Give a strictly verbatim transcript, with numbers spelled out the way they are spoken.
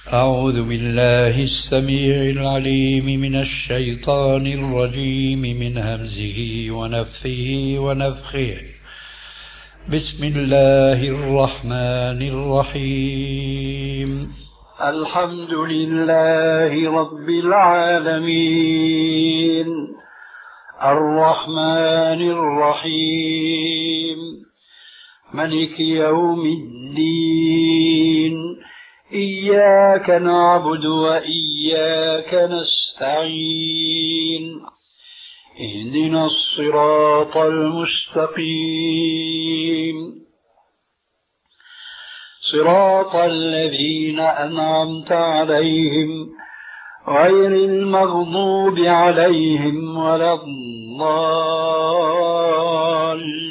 أعوذ بالله السميع العليم من الشيطان الرجيم من همزه ونفثه ونفخه. بسم الله الرحمن الرحيم. الحمد لله رب العالمين الرحمن الرحيم ملك يوم الدين إياك نعبد وإياك نستعين اهدنا الصراط المستقيم صراط الذين أنعمت عليهم غير المغضوب عليهم ولا الضالين.